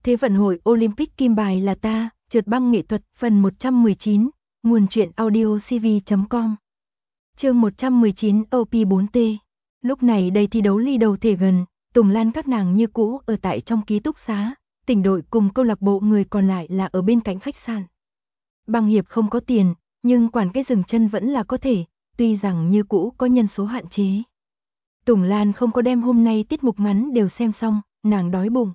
Thế vận hội Olympic kim bài là ta, trượt băng nghệ thuật phần 119, nguồn truyện audiocv.com. Chương 119 OP4T. Lúc này đây thi đấu ly đầu thể gần, Tùng Lan các nàng như cũ ở tại trong ký túc xá, tỉnh đội cùng câu lạc bộ người còn lại là ở bên cạnh khách sạn. Băng hiệp không có tiền, nhưng quản cái dừng chân vẫn là có thể, tuy rằng như cũ có nhân số hạn chế. Tùng Lan không có đem hôm nay tiết mục ngắn đều xem xong, nàng đói bụng.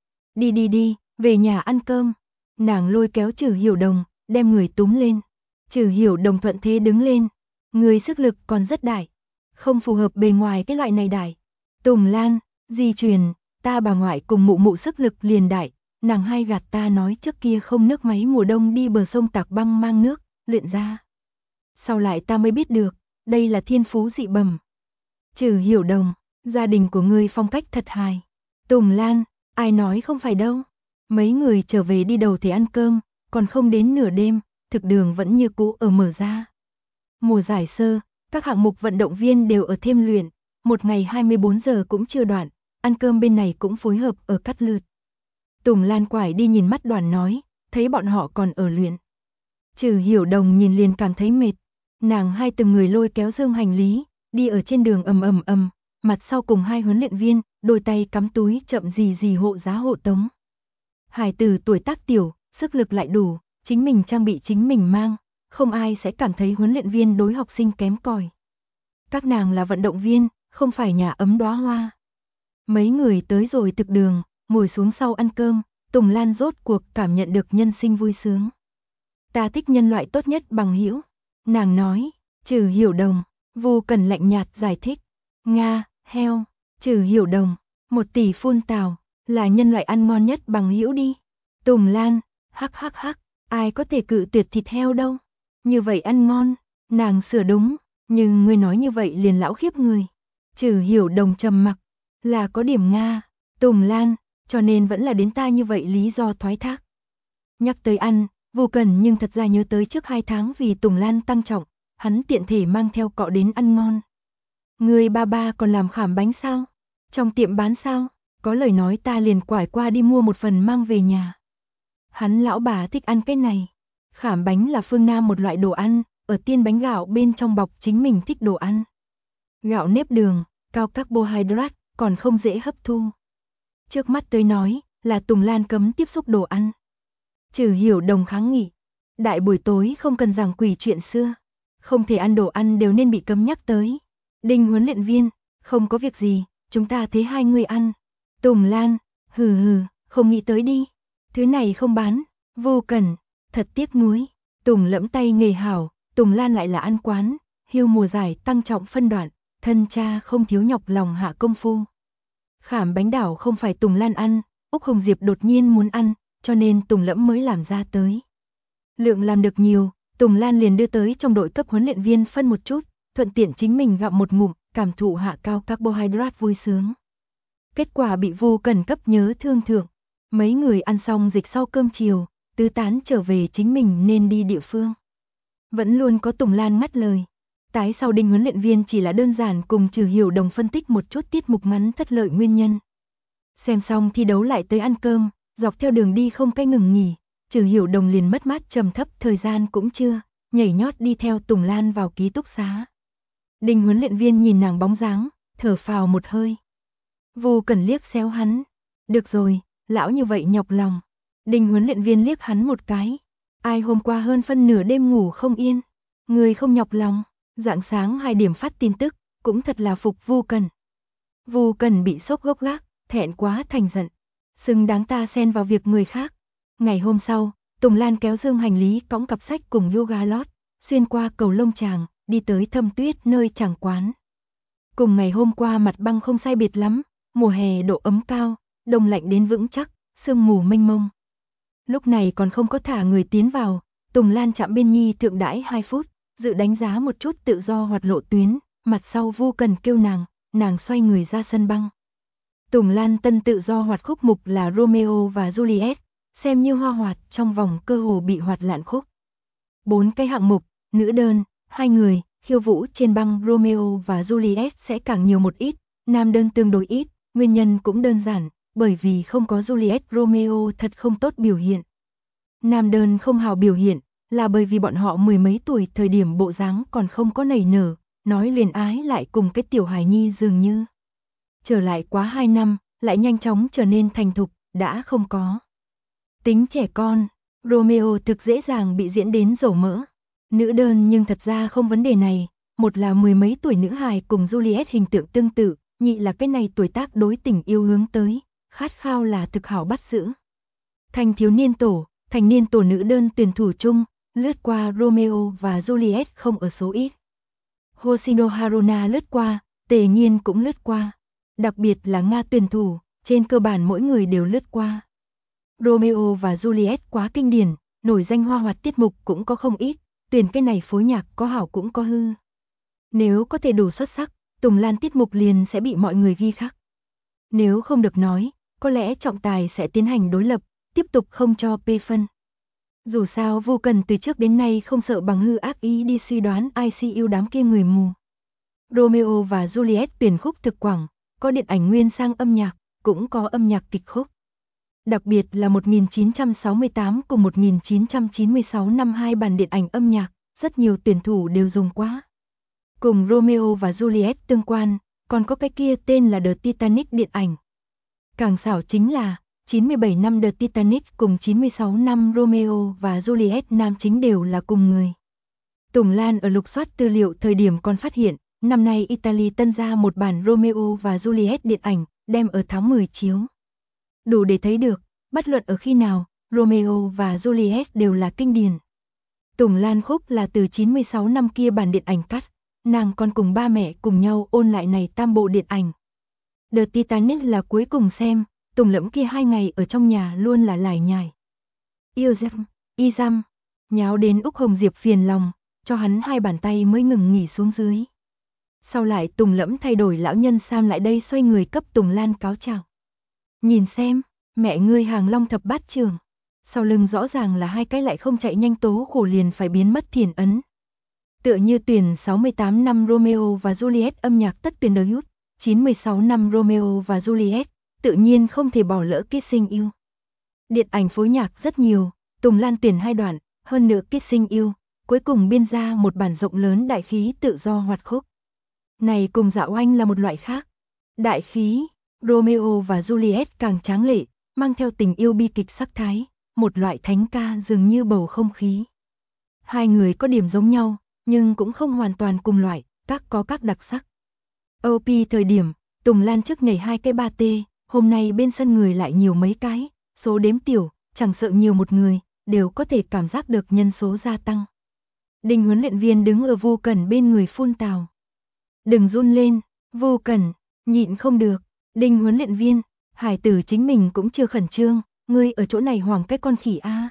Đi, về nhà ăn cơm. Nàng lôi kéo Trử Hiểu Đồng, đem người túm lên. Trử Hiểu Đồng thuận thế đứng lên. Người sức lực còn rất đại, không phù hợp bề ngoài cái loại này đại. Tùng Lan, di truyền, ta bà ngoại cùng mụ mụ sức lực liền đại. Nàng hay gạt ta nói trước kia không nước máy mùa đông đi bờ sông tạc băng mang nước, luyện ra. Sau lại ta mới biết được, đây là thiên phú dị bẩm. Trử Hiểu Đồng, gia đình của ngươi phong cách thật hài. Tùng Lan, ai nói không phải đâu. Mấy người trở về đi đầu thể ăn cơm, còn không đến nửa đêm, thực đường vẫn như cũ ở mở ra. Mùa giải sơ, các hạng mục vận động viên đều ở thêm luyện, một ngày 24 giờ cũng chưa đoạn, ăn cơm bên này cũng phối hợp ở cắt lượt. Tùng Lan quải đi nhìn mắt Đoàn nói, thấy bọn họ còn ở luyện. Trử Hiểu Đồng nhìn liền cảm thấy mệt, nàng hai từng người lôi kéo dương hành lý, đi ở trên đường ầm, mặt sau cùng hai huấn luyện viên, đôi tay cắm túi chậm gì hộ giá hộ tống. Hải tử tuổi tác tiểu, sức lực lại đủ, chính mình trang bị chính mình mang, không ai sẽ cảm thấy huấn luyện viên đối học sinh kém cỏi. Các nàng là vận động viên, không phải nhà ấm đóa hoa. Mấy người tới rồi thực đường, ngồi xuống sau ăn cơm, Tùng Lan rốt cuộc cảm nhận được nhân sinh vui sướng. Ta thích nhân loại tốt nhất bằng hữu, nàng nói. Trử Hiểu Đồng, Vu Cần lạnh nhạt giải thích. Nga, heo. Trử Hiểu Đồng, 1 tỷ phun tào, là nhân loại ăn ngon nhất bằng hữu đi. Tùng Lan, hắc, ai có thể cự tuyệt thịt heo đâu. Như vậy ăn ngon, nàng sửa đúng, nhưng ngươi nói như vậy liền lão khiếp người. Trử Hiểu Đồng trầm mặc, là có điểm Nga. Tùng Lan, cho nên vẫn là đến ta như vậy lý do thoái thác. Nhắc tới ăn, Vu Cần nhưng thật ra nhớ tới trước 2 tháng vì Tùng Lan tăng trọng, hắn tiện thể mang theo cọ đến ăn ngon. Người ba còn làm khảm bánh sao? Trong tiệm bán sao? Có lời nói ta liền quải qua đi mua một phần mang về nhà. Hắn lão bà thích ăn cái này. Khảm bánh là phương Nam một loại đồ ăn, ở tiên bánh gạo bên trong bọc chính mình thích đồ ăn. Gạo nếp đường, cao carbohydrate, còn không dễ hấp thu. Trước mắt tới nói, là Tùng Lan cấm tiếp xúc đồ ăn. Trử Hiểu Đồng kháng nghị. Đại buổi tối không cần giảng quỷ chuyện xưa. Không thể ăn đồ ăn đều nên bị cấm nhắc tới. Đinh huấn luyện viên, không có việc gì, chúng ta thế hai người ăn. Tùng Lan, hừ, không nghĩ tới đi. Thứ này không bán. Vô Cần, thật tiếc nuối. Tùng lẫm tay nghề hảo, Tùng Lan lại là ăn quán. Hưu mùa giải tăng trọng phân đoạn, thân cha không thiếu nhọc lòng hạ công phu. Khảm bánh đảo không phải Tùng Lan ăn, Úc Hồng Diệp đột nhiên muốn ăn, cho nên Tùng lẫm mới làm ra tới. Lượng làm được nhiều, Tùng Lan liền đưa tới trong đội cấp huấn luyện viên phân một chút, thuận tiện chính mình gặm một ngụm, cảm thụ hạ cao carbohydrate vui sướng. Kết quả bị Vu Cần cấp nhớ thương thượng. Mấy người ăn xong dịch sau cơm chiều, tứ tán trở về chính mình nên đi địa phương. Vẫn luôn có Tùng Lan ngắt lời. Tái sau Đinh huấn luyện viên chỉ là đơn giản cùng Trử Hiểu Đồng phân tích một chút tiết mục ngắn thất lợi nguyên nhân. Xem xong thi đấu lại tới ăn cơm, dọc theo đường đi không cái ngừng nghỉ, Trử Hiểu Đồng liền mất mát trầm thấp thời gian cũng chưa, nhảy nhót đi theo Tùng Lan vào ký túc xá. Đinh huấn luyện viên nhìn nàng bóng dáng, thở phào một hơi. Vu Cần liếc xéo hắn. Được rồi, lão như vậy nhọc lòng. Đinh huấn luyện viên liếc hắn một cái. Ai hôm qua hơn phân nửa đêm ngủ không yên. Người không nhọc lòng. Rạng sáng 2 điểm phát tin tức, cũng thật là phục Vu Cần. Vu Cần bị sốc gốc gác, thẹn quá thành giận. Xứng đáng ta xen vào việc người khác. Ngày hôm sau, Tùng Lan kéo dương hành lý cõng cặp sách cùng yoga lót, xuyên qua cầu Lông Tràng, đi tới Thâm Tuyết nơi chàng quán. Cùng ngày hôm qua mặt băng không sai biệt lắm, mùa hè độ ấm cao, đông lạnh đến vững chắc, sương mù mênh mông. Lúc này còn không có thả người tiến vào, Tùng Lan chạm bên nhi thượng đãi 2 phút, dự đánh giá một chút tự do hoạt lộ tuyến, mặt sau Vu Cần kêu nàng xoay người ra sân băng. Tùng Lan tân tự do hoạt khúc mục là Romeo và Juliet, xem như hoa hoạt trong vòng cơ hồ bị hoạt lạn khúc. 4 cái hạng mục, nữ đơn, 2 người, khiêu vũ trên băng Romeo và Juliet sẽ càng nhiều một ít, nam đơn tương đối ít, nguyên nhân cũng đơn giản, bởi vì không có Juliet Romeo thật không tốt biểu hiện. Nam đơn không hào biểu hiện, là bởi vì bọn họ mười mấy tuổi thời điểm bộ dáng còn không có nảy nở, nói luyến ái lại cùng cái tiểu hài nhi dường như. Trở lại quá 2 năm, lại nhanh chóng trở nên thành thục, đã không có tính trẻ con. Romeo thực dễ dàng bị diễn đến dầu mỡ. Nữ đơn nhưng thật ra không vấn đề này, một là mười mấy tuổi nữ hài cùng Juliet hình tượng tương tự, nhị là cái này tuổi tác đối tình yêu hướng tới, khát khao là thực hảo bắt giữ. Thành niên tổ nữ đơn tuyển thủ chung, lướt qua Romeo và Juliet không ở số ít. Hoshino Haruna lướt qua, Tề Nghiên cũng lướt qua. Đặc biệt là Nga tuyển thủ, trên cơ bản mỗi người đều lướt qua. Romeo và Juliet quá kinh điển, nổi danh hoa hoạt tiết mục cũng có không ít, tuyển cái này phối nhạc có hảo cũng có hư. Nếu có thể đủ xuất sắc, Tùng Lan tiết mục liền sẽ bị mọi người ghi khắc. Nếu không được nói, có lẽ trọng tài sẽ tiến hành đối lập, tiếp tục không cho P phân. Dù sao Vô Cần từ trước đến nay không sợ bằng hư ác ý đi suy đoán ai si yêu đám kia người mù. Romeo và Juliet tuyển khúc thực quảng, có điện ảnh nguyên sang âm nhạc, cũng có âm nhạc kịch khúc. Đặc biệt là 1968 cùng 1996 năm hai bản điện ảnh âm nhạc, rất nhiều tuyển thủ đều dùng quá. Cùng Romeo và Juliet tương quan, còn có cái kia tên là The Titanic điện ảnh. Càng xảo chính là, 97 năm The Titanic cùng 96 năm Romeo và Juliet nam chính đều là cùng người. Tùng Lan ở lục soát tư liệu thời điểm còn phát hiện, năm nay Italy tân ra một bản Romeo và Juliet điện ảnh, đem ở tháng 10 chiếu. Đủ để thấy được, bất luận ở khi nào, Romeo và Juliet đều là kinh điển. Tùng Lan khúc là từ 96 năm kia bản điện ảnh cắt, nàng còn cùng ba mẹ cùng nhau ôn lại này tam bộ điện ảnh. The Titanic là cuối cùng xem, Tùng Lẫm kia 2 ngày ở trong nhà luôn là lải nhải. Yêu dâm, y dăm, nháo đến Úc Hồng Diệp phiền lòng, cho hắn 2 bàn tay mới ngừng nghỉ xuống dưới. Sau lại Tùng Lẫm thay đổi lão nhân Sam lại đây xoay người cấp Tùng Lan cáo chào. Nhìn xem, mẹ ngươi hàng long thập bát trường. Sau lưng rõ ràng là 2 cái lại không chạy nhanh tố khổ liền phải biến mất thiền ấn. Tựa như tuyển 68 năm Romeo và Juliet âm nhạc tất tuyển đời hút, 96 năm Romeo và Juliet, tự nhiên không thể bỏ lỡ Kissing You. Điện ảnh phối nhạc rất nhiều, Tùng Lan tuyển 2 đoạn, hơn nữa Kissing You, cuối cùng biên ra một bản rộng lớn đại khí tự do hoạt khúc. Này cùng Dạo Anh là một loại khác. Đại khí, Romeo và Juliet càng tráng lệ, mang theo tình yêu bi kịch sắc thái, một loại thánh ca dường như bầu không khí. 2 người có điểm giống nhau, nhưng cũng không hoàn toàn cùng loại, các có các đặc sắc. OP thời điểm, Tùng Lan trước nhảy 2 cái 3T, hôm nay bên sân người lại nhiều mấy cái, số đếm tiểu, chẳng sợ nhiều một người, đều có thể cảm giác được nhân số gia tăng. Đinh huấn luyện viên đứng ở Vô Cần bên người phun tào. Đừng run lên, Vô Cần, nhịn không được. Đinh huấn luyện viên, hải tử chính mình cũng chưa khẩn trương, ngươi ở chỗ này hoảng cái con khỉ a.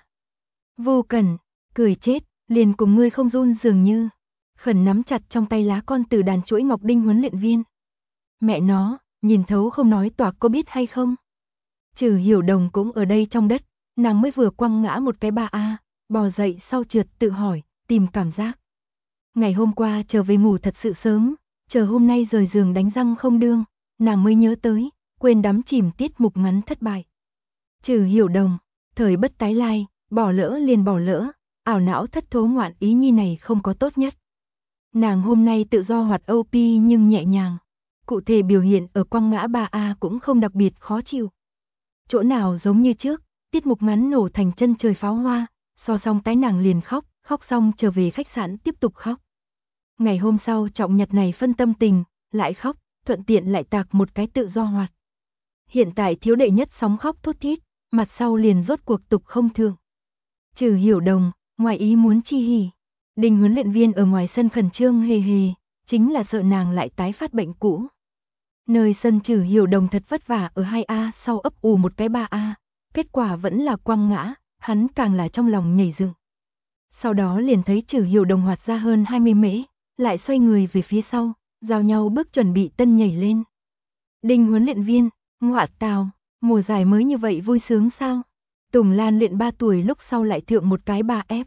Vô Cần, cười chết, liền cùng ngươi không run dường như. Khẩn nắm chặt trong tay lá con từ đàn chuỗi ngọc Đinh huấn luyện viên. Mẹ nó, nhìn thấu không nói toạc có biết hay không? Trừ Hiểu Đồng cũng ở đây trong đất, nàng mới vừa quăng ngã một cái 3A, bò dậy sau trượt tự hỏi, tìm cảm giác. Ngày hôm qua trở về ngủ thật sự sớm, chờ hôm nay rời giường đánh răng không đương, nàng mới nhớ tới, quên đắm chìm tiết mục ngắn thất bại. Trừ Hiểu Đồng, thời bất tái lai, bỏ lỡ liền bỏ lỡ, ảo não thất thố ngoạn ý nhi này không có tốt nhất. Nàng hôm nay tự do hoạt OP nhưng nhẹ nhàng, cụ thể biểu hiện ở quăng ngã 3A cũng không đặc biệt khó chịu. Chỗ nào giống như trước, tiết mục ngắn nổ thành chân trời pháo hoa, so xong tái nàng liền khóc, khóc xong trở về khách sạn tiếp tục khóc. Ngày hôm sau trọng nhật này phân tâm tình, lại khóc, thuận tiện lại tạc một cái tự do hoạt. Hiện tại thiếu đệ nhất sóng khóc thốt thít, mặt sau liền rốt cuộc tục không thường. Trừ Hiểu Đồng, ngoài ý muốn chi hỉ. Đinh huấn luyện viên ở ngoài sân khẩn trương hề hề, chính là sợ nàng lại tái phát bệnh cũ. Nơi sân Trừ Hiểu Đồng thật vất vả ở 2A sau ấp ủ một cái 3A, kết quả vẫn là quăng ngã, hắn càng là trong lòng nhảy dựng. Sau đó liền thấy Trừ Hiểu Đồng hoạt ra hơn 20 mễ, lại xoay người về phía sau, giao nhau bước chuẩn bị tân nhảy lên. Đinh huấn luyện viên, ngọa tào, mùa giải mới như vậy vui sướng sao? Tùng Lan luyện 3 tuổi lúc sau lại thượng một cái 3F.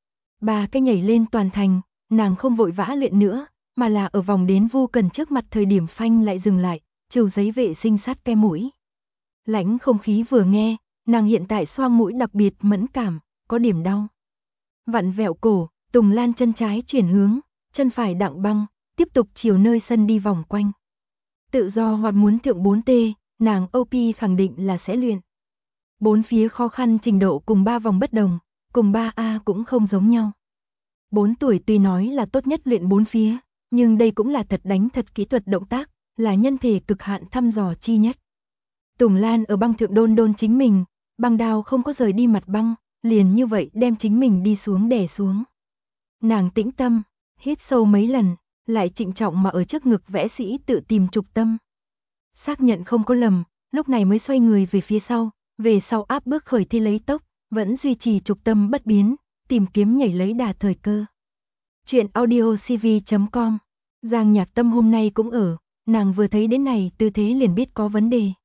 3 cái nhảy lên toàn thành, nàng không vội vã luyện nữa, mà là ở vòng đến Vô Cần trước mặt thời điểm phanh lại dừng lại, trừ giấy vệ sinh sát ke mũi. Lãnh không khí vừa nghe, nàng hiện tại xoang mũi đặc biệt mẫn cảm, có điểm đau. Vặn vẹo cổ, Tùng Lan chân trái chuyển hướng, chân phải đặng băng, tiếp tục chiều nơi sân đi vòng quanh. Tự do hoặc muốn thượng 4T, nàng OP khẳng định là sẽ luyện. Bốn phía khó khăn trình độ cùng 3 vòng bất đồng, cùng 3A cũng không giống nhau. 4 tuổi tuy nói là tốt nhất luyện 4 phía, nhưng đây cũng là thật đánh thật kỹ thuật động tác, là nhân thể cực hạn thăm dò chi nhất. Tùng Lan ở băng thượng đôn đôn chính mình, băng đao không có rời đi mặt băng, liền như vậy đem chính mình đi xuống đè xuống. Nàng tĩnh tâm, hít sâu mấy lần, lại trịnh trọng mà ở trước ngực vẽ sĩ tự tìm trục tâm. Xác nhận không có lầm, lúc này mới xoay người về phía sau, về sau áp bước khởi thi lấy tốc, vẫn duy trì trục tâm bất biến, tìm kiếm nhảy lấy đà thời cơ. Chuyện audio cv.com. Giang Nhạc Tâm hôm nay cũng ở, nàng vừa thấy đến này tư thế liền biết có vấn đề.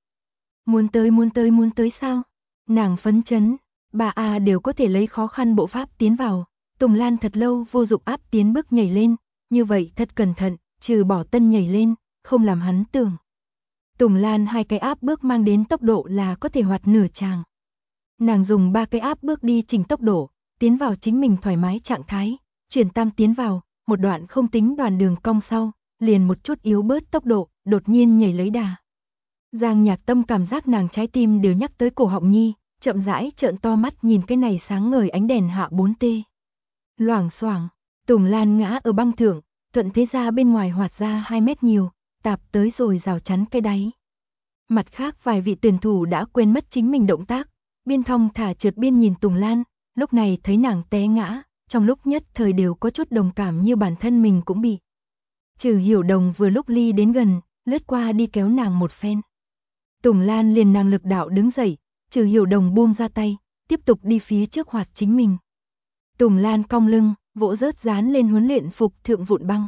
Muốn tới sao? Nàng phấn chấn, 3A đều có thể lấy khó khăn bộ pháp tiến vào, Tùng Lan thật lâu vô dụng áp tiến bước nhảy lên, như vậy thật cẩn thận, trừ bỏ tân nhảy lên, không làm hắn tưởng. Tùng Lan 2 cái áp bước mang đến tốc độ là có thể hoạt nửa chàng. Nàng dùng 3 cái áp bước đi chỉnh tốc độ, tiến vào chính mình thoải mái trạng thái, chuyển tam tiến vào, một đoạn không tính đoàn đường cong sau, liền một chút yếu bớt tốc độ, đột nhiên nhảy lấy đà. Giang Nhạc Tâm cảm giác nàng trái tim đều nhắc tới cổ họng nhi, chậm rãi trợn to mắt nhìn cái này sáng ngời ánh đèn hạ 4T. Loảng xoảng, Tùng Lan ngã ở băng thượng, thuận thế ra bên ngoài hoạt ra 2 mét nhiều, tạp tới rồi rào chắn cái đáy. Mặt khác vài vị tuyển thủ đã quên mất chính mình động tác, biên thong thả trượt biên nhìn Tùng Lan, lúc này thấy nàng té ngã, trong lúc nhất thời đều có chút đồng cảm như bản thân mình cũng bị. Trừ Hiểu Đồng vừa lúc ly đến gần, lướt qua đi kéo nàng một phen. Tùng Lan liền nàng lực đạo đứng dậy, Trừ Hiểu Đồng buông ra tay, tiếp tục đi phía trước hoạt chính mình. Tùng Lan cong lưng, vỗ rớt dán lên huấn luyện phục thượng vụn băng.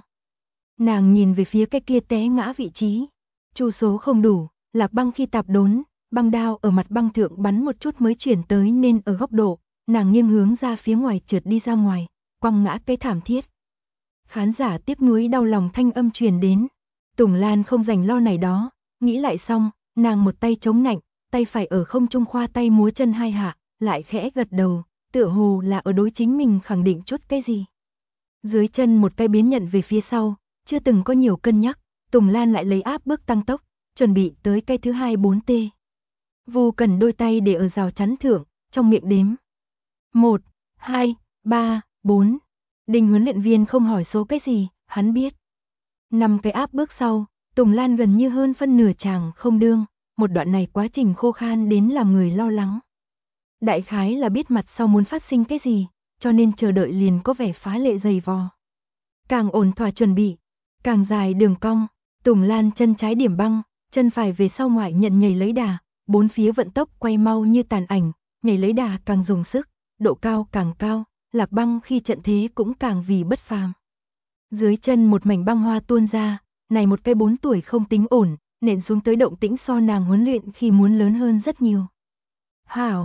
Nàng nhìn về phía cái kia té ngã vị trí, chu số không đủ, lạc băng khi tạp đốn, băng đao ở mặt băng thượng bắn một chút mới chuyển tới nên ở góc độ, nàng nghiêng hướng ra phía ngoài trượt đi ra ngoài, quăng ngã cái thảm thiết. Khán giả tiếc nuối đau lòng thanh âm truyền đến. Tùng Lan không rảnh lo này đó, nghĩ lại xong, nàng một tay chống nạnh, tay phải ở không trung khoa tay múa chân hai hạ, lại khẽ gật đầu, tựa hồ là ở đối chính mình khẳng định chút cái gì. Dưới chân một cái biến nhận về phía sau, chưa từng có nhiều cân nhắc, Tùng Lan lại lấy áp bước tăng tốc, chuẩn bị tới cái thứ 2 4T. Vu Cần đôi tay để ở rào chắn thượng, trong miệng đếm. 1, 2, 3, 4. Đình huấn luyện viên không hỏi số cái gì, hắn biết. 5 cái áp bước sau, Tùng Lan gần như hơn phân nửa chàng không đương, một đoạn này quá trình khô khan đến làm người lo lắng. Đại khái là biết mặt sau muốn phát sinh cái gì, cho nên chờ đợi liền có vẻ phá lệ dày vò. Càng ổn thỏa chuẩn bị, càng dài đường cong, Tùng Lan chân trái điểm băng, chân phải về sau ngoại nhận nhảy lấy đà, bốn phía vận tốc quay mau như tàn ảnh, nhảy lấy đà càng dùng sức, độ cao càng cao, lạc băng khi trận thế cũng càng vì bất phàm. Dưới chân một mảnh băng hoa tuôn ra, này một cây 4 tuổi không tính ổn, nện xuống tới động tĩnh so nàng huấn luyện khi muốn lớn hơn rất nhiều. Hảo,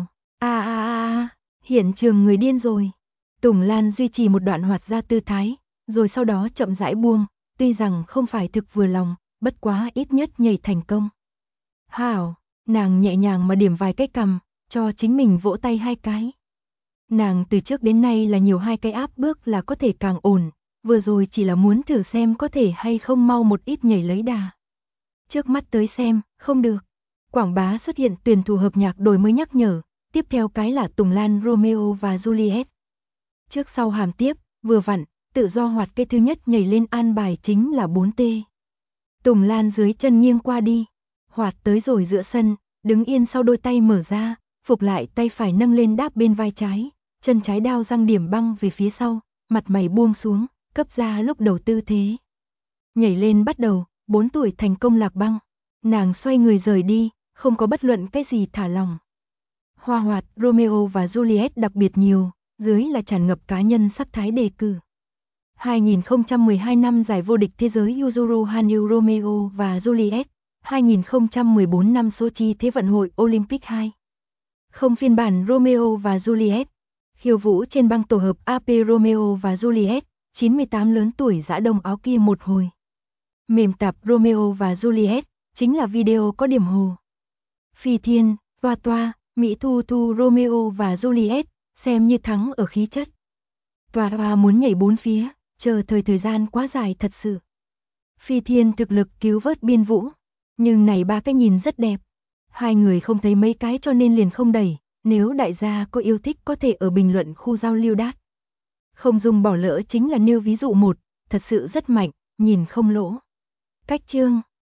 hiện trường người điên rồi. Tùng Lan duy trì một đoạn hoạt ra tư thái, rồi sau đó chậm rãi buông, tuy rằng không phải thực vừa lòng, bất quá ít nhất nhảy thành công. Hảo, nàng nhẹ nhàng mà điểm vài cái cầm, cho chính mình vỗ tay 2 cái. Nàng từ trước đến nay là nhiều 2 cái áp bước là có thể càng ổn, vừa rồi chỉ là muốn thử xem có thể hay không mau một ít nhảy lấy đà. Trước mắt tới xem, không được. Quảng bá xuất hiện tuyển thủ hợp nhạc đổi mới nhắc nhở, tiếp theo cái là Tùng Lan Romeo và Juliet. Trước sau hàm tiếp, vừa vặn, tự do hoạt cái thứ nhất nhảy lên an bài chính là 4T. Tùng Lan dưới chân nghiêng qua đi, hoạt tới rồi giữa sân, đứng yên sau đôi tay mở ra, phục lại tay phải nâng lên đáp bên vai trái, chân trái đao răng điểm băng về phía sau, mặt mày buông xuống, cấp ra lúc đầu tư thế. Nhảy lên bắt đầu, 4 tuổi thành công lạc băng, nàng xoay người rời đi, không có bất luận cái gì thả lòng. Hoa hoạt, Romeo và Juliet đặc biệt nhiều, dưới là tràn ngập cá nhân sắc thái đề cử. 2012 năm giải vô địch thế giới Yuzuru Hanyu Romeo và Juliet, 2014 năm Sochi Thế vận hội Olympic 2. Không phiên bản Romeo và Juliet, khiêu vũ trên băng tổ hợp AP Romeo và Juliet, 98 lớn tuổi dã đông áo kia một hồi. Mềm tạp Romeo và Juliet, chính là video có điểm hồ. Phi Thiên, Toa Toa, Mỹ Thu Thu Romeo và Juliet, xem như thắng ở khí chất. Toa Toa muốn nhảy bốn phía, chờ thời gian quá dài thật sự. Phi Thiên thực lực cứu vớt Biên Vũ, nhưng này ba cái nhìn rất đẹp. Hai người không thấy mấy cái cho nên liền không đẩy, nếu đại gia có yêu thích có thể ở bình luận khu giao lưu đát. Không dùng bỏ lỡ chính là nêu ví dụ một, thật sự rất mạnh, nhìn không lỗ. Cách chương